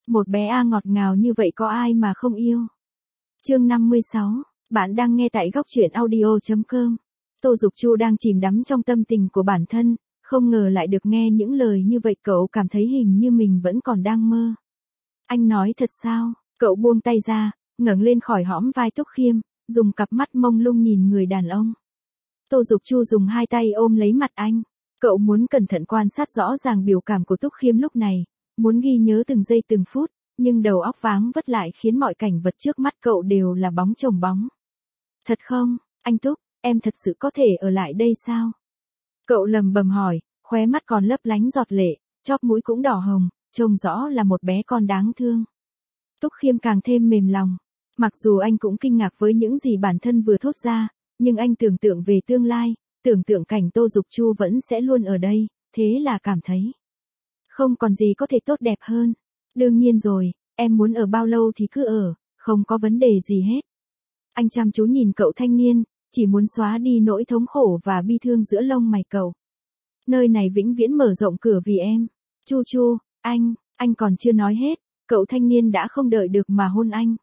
Một bé A ngọt ngào như vậy có ai mà không yêu. Chương 56, bạn đang nghe tại góc truyện audio.com. Tô Dục Chu đang chìm đắm trong tâm tình của bản thân, không ngờ lại được nghe những lời như vậy, cậu cảm thấy hình như mình vẫn còn đang mơ. Anh nói thật sao? Cậu buông tay ra, ngẩng lên khỏi hõm vai Túc Khiêm, dùng cặp mắt mông lung nhìn người đàn ông. Tô Dục Chu dùng hai tay ôm lấy mặt anh. Cậu muốn cẩn thận quan sát rõ ràng biểu cảm của Túc Khiêm lúc này, muốn ghi nhớ từng giây từng phút, nhưng đầu óc váng vất lại khiến mọi cảnh vật trước mắt cậu đều là bóng chồng bóng. Thật không, anh Túc, em thật sự có thể ở lại đây sao? Cậu lầm bầm hỏi, khóe mắt còn lấp lánh giọt lệ, chóp mũi cũng đỏ hồng, trông rõ là một bé con đáng thương. Túc Khiêm càng thêm mềm lòng. Mặc dù anh cũng kinh ngạc với những gì bản thân vừa thốt ra, nhưng anh tưởng tượng về tương lai, tưởng tượng cảnh Tô Dục Chu vẫn sẽ luôn ở đây, thế là cảm thấy không còn gì có thể tốt đẹp hơn. Đương nhiên rồi, em muốn ở bao lâu thì cứ ở, không có vấn đề gì hết. Anh chăm chú nhìn cậu thanh niên, chỉ muốn xóa đi nỗi thống khổ và bi thương giữa lông mày cậu. Nơi này vĩnh viễn mở rộng cửa vì em. Chu Chu, anh còn chưa nói hết, cậu thanh niên đã không đợi được mà hôn anh.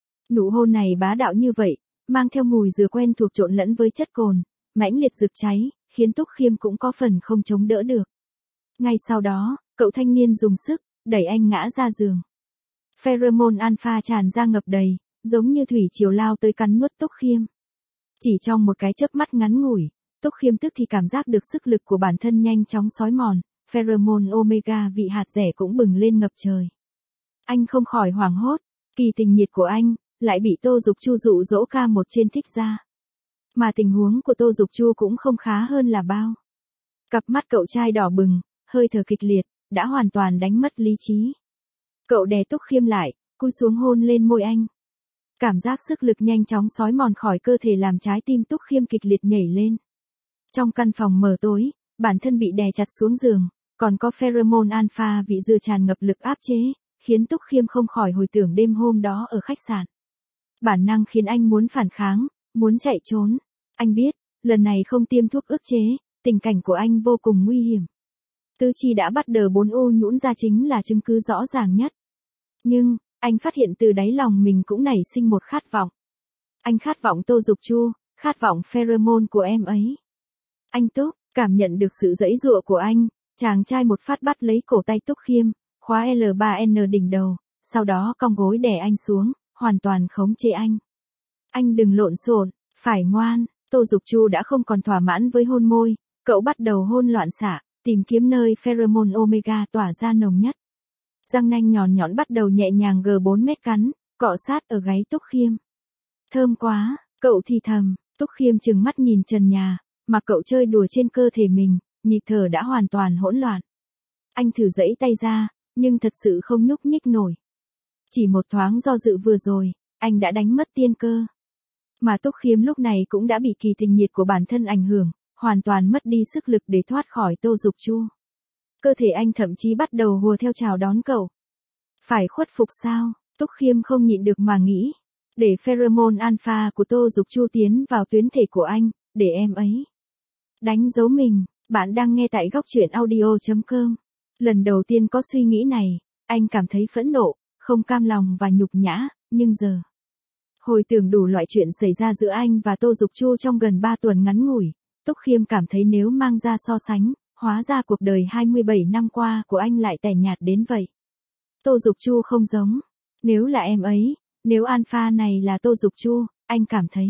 Nụ hôn này bá đạo như vậy, mang theo mùi dừa quen thuộc trộn lẫn với chất cồn, mãnh liệt rực cháy, khiến Túc Khiêm cũng có phần không chống đỡ được. Ngay sau đó, cậu thanh niên dùng sức, đẩy anh ngã ra giường. Pheromone alpha tràn ra ngập đầy, giống như thủy triều lao tới cắn nuốt Túc Khiêm. Chỉ trong một cái chớp mắt ngắn ngủi, Túc Khiêm tức thì cảm giác được sức lực của bản thân nhanh chóng xói mòn, pheromone omega vị hạt rẻ cũng bừng lên ngập trời. Anh không khỏi hoảng hốt, kỳ tình nhiệt của anh lại bị Tô Dục Chu dụ dỗ ca một trên thích ra. Mà tình huống của Tô Dục Chu cũng không khá hơn là bao. Cặp mắt cậu trai đỏ bừng, hơi thở kịch liệt, đã hoàn toàn đánh mất lý trí. Cậu đè Túc Khiêm lại, cúi xuống hôn lên môi anh. Cảm giác sức lực nhanh chóng xói mòn khỏi cơ thể làm trái tim Túc Khiêm kịch liệt nhảy lên. Trong căn phòng mờ tối, bản thân bị đè chặt xuống giường, còn có pheromone alpha vị dừa tràn ngập lực áp chế, khiến Túc Khiêm không khỏi hồi tưởng đêm hôm đó ở khách sạn. Bản năng khiến anh muốn phản kháng, muốn chạy trốn. Anh biết, lần này không tiêm thuốc ức chế, tình cảnh của anh vô cùng nguy hiểm. Tứ chi đã bắt đầu 4 ô nhũn ra chính là chứng cứ rõ ràng nhất. Nhưng, anh phát hiện từ đáy lòng mình cũng nảy sinh một khát vọng. Anh khát vọng Tô Dục Chu, khát vọng pheromone của em ấy. Anh Túc, cảm nhận được sự giãy giụa của anh, chàng trai một phát bắt lấy cổ tay Túc Khiêm, khóa L3N đỉnh đầu, sau đó cong gối đè anh xuống, hoàn toàn khống chế anh. Anh đừng lộn xộn, phải ngoan. Tô Dục Chu đã không còn thỏa mãn với hôn môi, cậu bắt đầu hôn loạn xạ, tìm kiếm nơi pheromone omega tỏa ra nồng nhất. Răng nanh nhọn nhọn bắt đầu nhẹ nhàng G4 mét cắn, cọ sát ở gáy Túc Khiêm. Thơm quá, cậu thì thầm. Túc Khiêm trừng mắt nhìn trần nhà, mà cậu chơi đùa trên cơ thể mình, nhịp thở đã hoàn toàn hỗn loạn. Anh thử giãy tay ra, nhưng thật sự không nhúc nhích nổi. Chỉ một thoáng do dự vừa rồi, anh đã đánh mất tiên cơ. Mà Túc Khiêm lúc này cũng đã bị kỳ tình nhiệt của bản thân ảnh hưởng, hoàn toàn mất đi sức lực để thoát khỏi Tô Dục Chu. Cơ thể anh thậm chí bắt đầu hùa theo chào đón cậu. Phải khuất phục sao? Túc Khiêm không nhịn được mà nghĩ. Để pheromone alpha của Tô Dục Chu tiến vào tuyến thể của anh, để em ấy đánh dấu mình. Bạn đang nghe tại góc truyện audio.com. Lần đầu tiên có suy nghĩ này, anh cảm thấy phẫn nộ, không cam lòng và nhục nhã, nhưng giờ hồi tưởng đủ loại chuyện xảy ra giữa anh và Tô Dục Chu trong gần 3 tuần ngắn ngủi, Túc Khiêm cảm thấy nếu mang ra so sánh, hóa ra cuộc đời 27 năm qua của anh lại tẻ nhạt đến vậy. Tô Dục Chu không giống. Nếu là em ấy, nếu alpha này là Tô Dục Chu, anh cảm thấy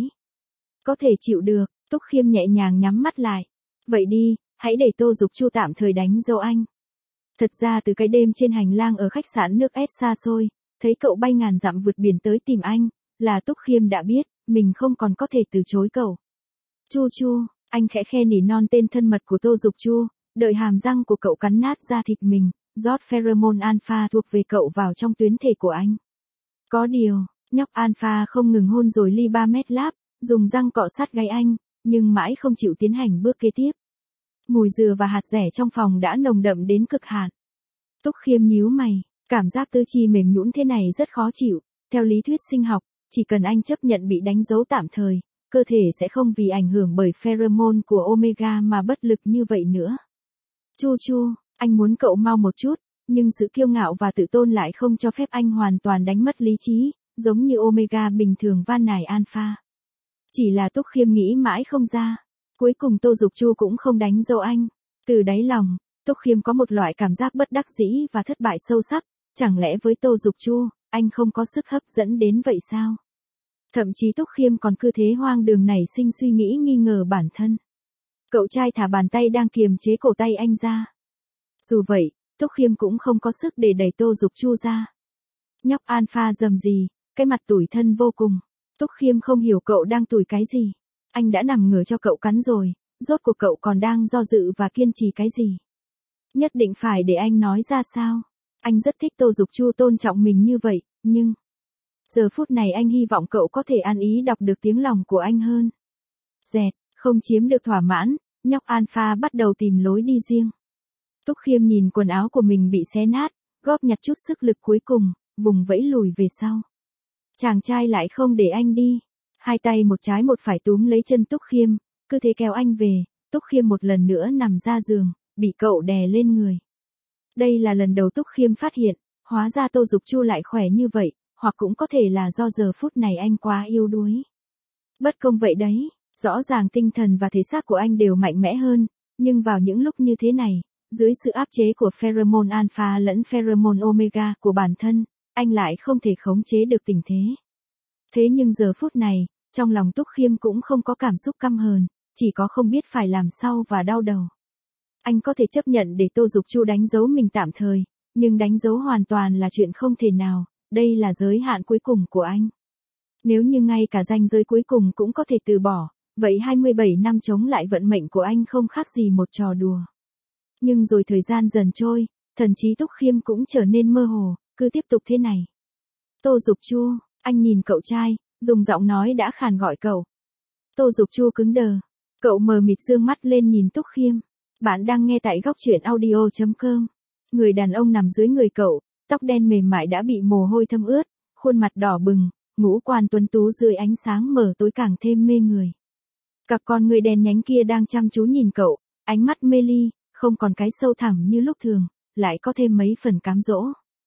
có thể chịu được. Túc Khiêm nhẹ nhàng nhắm mắt lại. Vậy đi, hãy để Tô Dục Chu tạm thời đánh dấu anh. Thật ra từ cái đêm trên hành lang ở khách sạn nước S xa xôi, thấy cậu bay ngàn dặm vượt biển tới tìm anh, là Túc Khiêm đã biết, mình không còn có thể từ chối cậu. Chu Chu, anh khẽ khe nỉ non tên thân mật của Tô Dục Chu, đợi hàm răng của cậu cắn nát da thịt mình, rót pheromone alpha thuộc về cậu vào trong tuyến thể của anh. Có điều, nhóc alpha không ngừng hôn rồi ly 3 mét láp, dùng răng cọ sát gáy anh, nhưng mãi không chịu tiến hành bước kế tiếp. Mùi dừa và hạt rẻ trong phòng đã nồng đậm đến cực hạn. Túc Khiêm nhíu mày, cảm giác tứ chi mềm nhũn thế này rất khó chịu. Theo lý thuyết sinh học, chỉ cần anh chấp nhận bị đánh dấu tạm thời, cơ thể sẽ không vì ảnh hưởng bởi pheromone của omega mà bất lực như vậy nữa. Chu Chu, anh muốn cậu mau một chút, Nhưng sự kiêu ngạo và tự tôn lại không cho phép anh hoàn toàn đánh mất lý trí, giống như Omega bình thường van nài Alpha. Chỉ là Túc Khiêm nghĩ mãi không ra. Cuối cùng Tô Dục Chu cũng không đánh dấu anh. Từ đáy lòng, Túc Khiêm có một loại cảm giác bất đắc dĩ và thất bại sâu sắc. Chẳng lẽ với Tô Dục Chu, anh không có sức hấp dẫn đến vậy sao? Thậm chí Túc Khiêm còn cứ thế hoang đường nảy sinh suy nghĩ nghi ngờ bản thân. Cậu trai thả bàn tay đang kiềm chế cổ tay anh ra. Dù vậy, Túc Khiêm cũng không có sức để đẩy Tô Dục Chu ra. Nhóc Alpha rầm rì, cái mặt tủi thân vô cùng. Túc Khiêm không hiểu cậu đang tủi cái gì. Anh đã nằm ngửa cho cậu cắn rồi, rốt cuộc cậu còn đang do dự và kiên trì cái gì? Nhất định phải để anh nói ra sao? Anh rất thích Tô Dục Chu tôn trọng mình như vậy, nhưng... Giờ phút này anh hy vọng cậu có thể ăn ý đọc được tiếng lòng của anh hơn. Dẹt, không chiếm được thỏa mãn, nhóc Alpha bắt đầu tìm lối đi riêng. Túc Khiêm nhìn quần áo của mình bị xé nát, góp nhặt chút sức lực cuối cùng, vùng vẫy lùi về sau. Chàng trai lại không để anh đi. Hai tay một trái một phải túm lấy chân Túc Khiêm, cứ thế kéo anh về. Túc Khiêm một lần nữa nằm ra giường, bị cậu đè lên người. Đây là lần đầu Túc Khiêm phát hiện, hóa ra Tô Dục Chu lại khỏe như vậy, hoặc cũng có thể là do giờ phút này anh quá yếu đuối. Bất công vậy đấy, rõ ràng tinh thần và thể xác của anh đều mạnh mẽ hơn, nhưng vào những lúc như thế này, dưới sự áp chế của pheromone alpha lẫn pheromone omega của bản thân, anh lại không thể khống chế được tình thế. Thế nhưng giờ phút này, trong lòng Túc Khiêm cũng không có cảm xúc căm hờn, chỉ có không biết phải làm sao và đau đầu. Anh có thể chấp nhận để Tô Dục Chu đánh dấu mình tạm thời, nhưng đánh dấu hoàn toàn là chuyện không thể nào, đây là giới hạn cuối cùng của anh. Nếu như ngay cả ranh giới cuối cùng cũng có thể từ bỏ, vậy 27 năm chống lại vận mệnh của anh không khác gì một trò đùa. Nhưng rồi thời gian dần trôi, thần trí Túc Khiêm cũng trở nên mơ hồ, cứ tiếp tục thế này. Tô Dục Chu, anh nhìn cậu trai, dùng giọng nói đã khàn gọi cậu. Tô Dục Chu cứng đờ, cậu mờ mịt dương mắt lên nhìn Túc Khiêm. Bạn đang nghe tại góc truyện audio.com. Người đàn ông nằm dưới người cậu, tóc đen mềm mại đã bị mồ hôi thấm ướt, khuôn mặt đỏ bừng, ngũ quan tuấn tú dưới ánh sáng mờ tối càng thêm mê người. Cặp con người đen nhánh kia đang chăm chú nhìn cậu, ánh mắt mê ly, không còn cái sâu thẳm như lúc thường, lại có thêm mấy phần cám dỗ.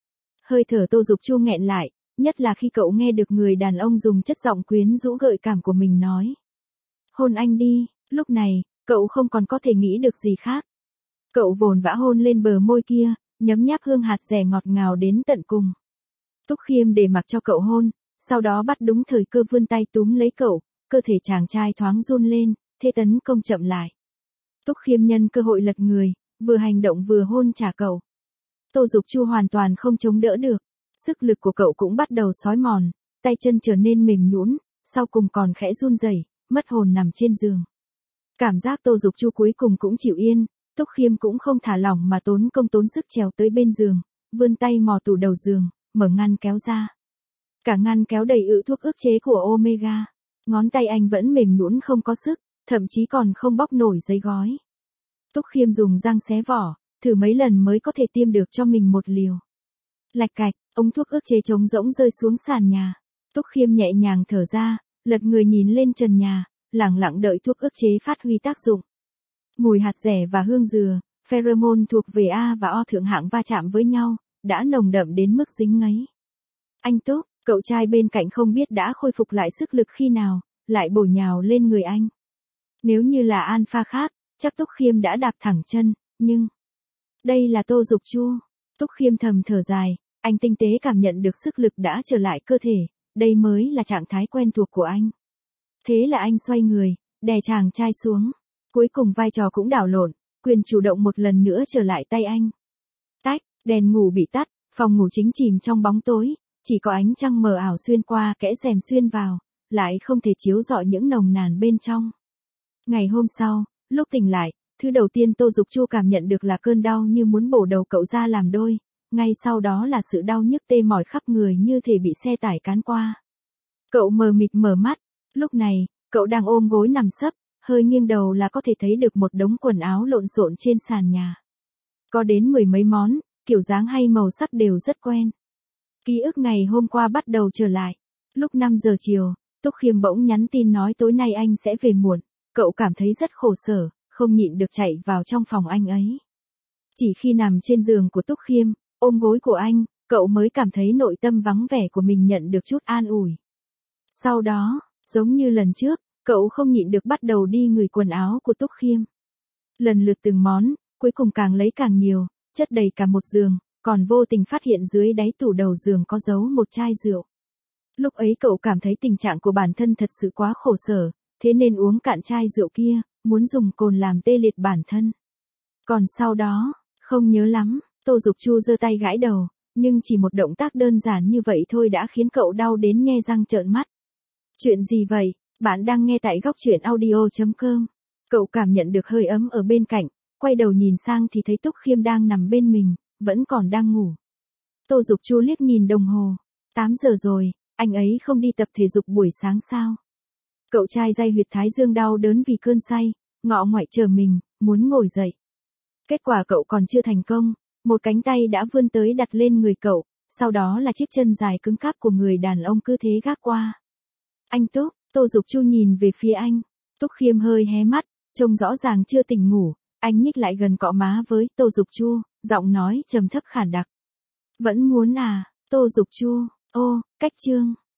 Hơi thở Tô Dục Chu nghẹn lại, nhất là khi cậu nghe được người đàn ông dùng chất giọng quyến rũ gợi cảm của mình nói. Hôn anh đi, lúc này, cậu không còn có thể nghĩ được gì khác. Cậu vồn vã hôn lên bờ môi kia, nhấm nháp hương hạt dẻ ngọt ngào đến tận cùng. Túc Khiêm để mặc cho cậu hôn, sau đó bắt đúng thời cơ vươn tay túm lấy cậu, cơ thể chàng trai thoáng run lên, thế tấn công chậm lại. Túc Khiêm nhân cơ hội lật người, vừa hành động vừa hôn trả cậu. Tô Dục Chu hoàn toàn không chống đỡ được, sức lực của cậu cũng bắt đầu xói mòn, tay chân trở nên mềm nhũn, sau cùng còn khẽ run rẩy, mất hồn nằm trên giường. Cảm giác Tô Dục Chu cuối cùng cũng chịu yên, Túc Khiêm cũng không thả lỏng mà tốn công tốn sức trèo tới bên giường, vươn tay mò tủ đầu giường, mở ngăn kéo ra. Cả ngăn kéo đầy ự thuốc ức chế của Omega. Ngón tay anh vẫn mềm nhũn không có sức, thậm chí còn không bóc nổi giấy gói. Túc Khiêm dùng răng xé vỏ, thử mấy lần mới có thể tiêm được cho mình một liều. Lạch cạch, ống thuốc ức chế trống rỗng rơi xuống sàn nhà. Túc Khiêm nhẹ nhàng thở ra, lật người nhìn lên trần nhà, lặng lặng đợi thuốc ức chế phát huy tác dụng. Mùi hạt dẻ và hương dừa, pheromone thuộc về A và O thượng hạng va chạm với nhau, đã nồng đậm đến mức dính ngấy. Anh Túc, cậu trai bên cạnh không biết đã khôi phục lại sức lực khi nào, lại bổ nhào lên người anh. Nếu như là Alpha khác, chắc Túc Khiêm đã đạp thẳng chân, nhưng... Đây là Tô Dục Chu. Túc Khiêm thầm thở dài, anh tinh tế cảm nhận được sức lực đã trở lại cơ thể, đây mới là trạng thái quen thuộc của anh. Thế là anh xoay người, đè chàng trai xuống. Cuối cùng vai trò cũng đảo lộn, quyền chủ động một lần nữa trở lại tay anh. Tách, đèn ngủ bị tắt, phòng ngủ chính chìm trong bóng tối, chỉ có ánh trăng mờ ảo xuyên qua kẽ rèm xuyên vào, lại không thể chiếu rọi những nồng nàn bên trong. Ngày hôm sau, lúc tỉnh lại, thứ đầu tiên Tô Dục Chu cảm nhận được là cơn đau như muốn bổ đầu cậu ra làm đôi, ngay sau đó là sự đau nhức tê mỏi khắp người như thể bị xe tải cán qua. Cậu mờ mịt mở mắt, lúc này, cậu đang ôm gối nằm sấp, hơi nghiêng đầu là có thể thấy được một đống quần áo lộn xộn trên sàn nhà. Có đến 10 mấy món, kiểu dáng hay màu sắc đều rất quen. Ký ức ngày hôm qua bắt đầu trở lại. Lúc 5 giờ chiều, Túc Khiêm bỗng nhắn tin nói tối nay anh sẽ về muộn. Cậu cảm thấy rất khổ sở, không nhịn được chạy vào trong phòng anh ấy. Chỉ khi nằm trên giường của Túc Khiêm, Ôm gối của anh, cậu mới cảm thấy nội tâm vắng vẻ của mình nhận được chút an ủi. Sau đó, giống như lần trước, cậu không nhịn được bắt đầu đi ngửi quần áo của Túc Khiêm. Lần lượt từng món, cuối cùng càng lấy càng nhiều, chất đầy cả một giường, còn vô tình phát hiện dưới đáy tủ đầu giường có giấu một chai rượu. Lúc ấy cậu cảm thấy tình trạng của bản thân thật sự quá khổ sở, thế nên uống cạn chai rượu kia, muốn dùng cồn làm tê liệt bản thân. Còn sau đó, không nhớ lắm, Tô Dục Chu giơ tay gãi đầu, nhưng chỉ một động tác đơn giản như vậy thôi đã khiến cậu đau đến nhe răng trợn mắt. Chuyện gì vậy? Bạn đang nghe tại góc truyện audio.com. Cậu cảm nhận được hơi ấm ở bên cạnh, quay đầu nhìn sang thì thấy Túc Khiêm đang nằm bên mình, vẫn còn đang ngủ. Tô Dục Chu liếc nhìn đồng hồ, 8 giờ rồi, anh ấy không đi tập thể dục buổi sáng sao? Cậu trai day huyệt thái dương đau đớn vì cơn say, ngọ ngoại chờ mình, muốn ngồi dậy. Kết quả cậu còn chưa thành công, một cánh tay đã vươn tới đặt lên người cậu, sau đó là chiếc chân dài cứng cáp của người đàn ông cứ thế gác qua. Anh Túc, Tô Dục Chu nhìn về phía anh. Túc Khiêm hơi hé mắt, trông rõ ràng chưa tỉnh ngủ, anh nhích lại gần cọ má với Tô Dục Chu, giọng nói trầm thấp khản đặc. Vẫn muốn à, Tô Dục Chu, ô, cách chương.